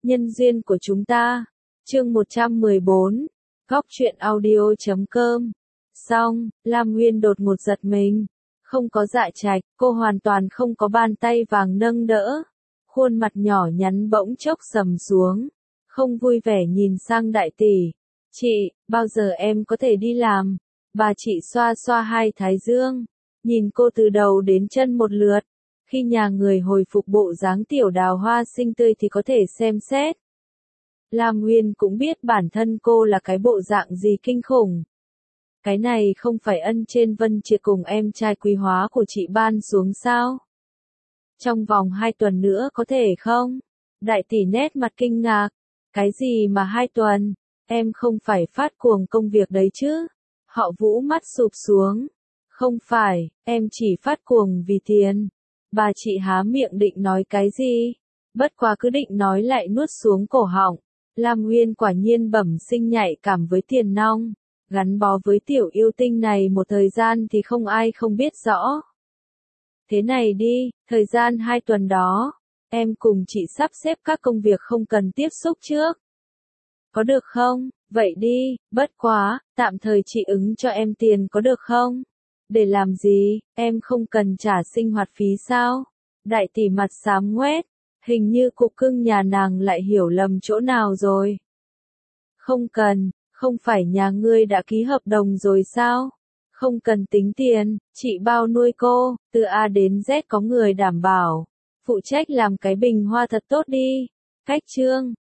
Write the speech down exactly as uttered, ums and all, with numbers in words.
Nhân duyên của chúng ta. Chương một trăm mười bốn. Góc truyện audio chấm com. Xong, Lam Nguyên đột ngột giật mình. Không có dạ trạch, cô hoàn toàn không có bàn tay vàng nâng đỡ. Khuôn mặt nhỏ nhắn bỗng chốc sầm xuống. Không vui vẻ nhìn sang đại tỷ. Chị, bao giờ em có thể đi làm? Bà chị xoa xoa hai thái dương. Nhìn cô từ đầu đến chân một lượt. Khi nhà người hồi phục bộ dáng tiểu đào hoa xinh tươi thì có thể xem xét. Lam Nguyên cũng biết bản thân cô là cái bộ dạng gì kinh khủng. Cái này không phải ân trên Vân Triệt cùng em trai quý hóa của chị ban xuống sao? Trong vòng hai tuần nữa có thể không? Đại tỷ nét mặt kinh ngạc. Cái gì mà hai tuần? Em không phải phát cuồng công việc đấy chứ? Họ Vũ mắt sụp xuống. Không phải, em chỉ phát cuồng vì tiền. Bà chị há miệng định nói cái gì? Bất quá cứ định nói lại nuốt xuống cổ họng. Lam Nguyên quả nhiên bẩm sinh nhạy cảm với tiền nong. Gắn bó với tiểu yêu tinh này một thời gian thì không ai không biết rõ. Thế này đi, thời gian hai tuần đó, em cùng chị sắp xếp các công việc không cần tiếp xúc trước. Có được không? Vậy đi, bất quá, tạm thời chị ứng cho em tiền có được không? Để làm gì, em không cần trả sinh hoạt phí sao? Đại tỷ mặt xám ngoét, hình như cục cưng nhà nàng lại hiểu lầm chỗ nào rồi. Không cần, không phải nhà ngươi đã ký hợp đồng rồi sao? Không cần tính tiền, chị bao nuôi cô, từ A đến Z có người đảm bảo. Phụ trách làm cái bình hoa thật tốt đi. Cách chương.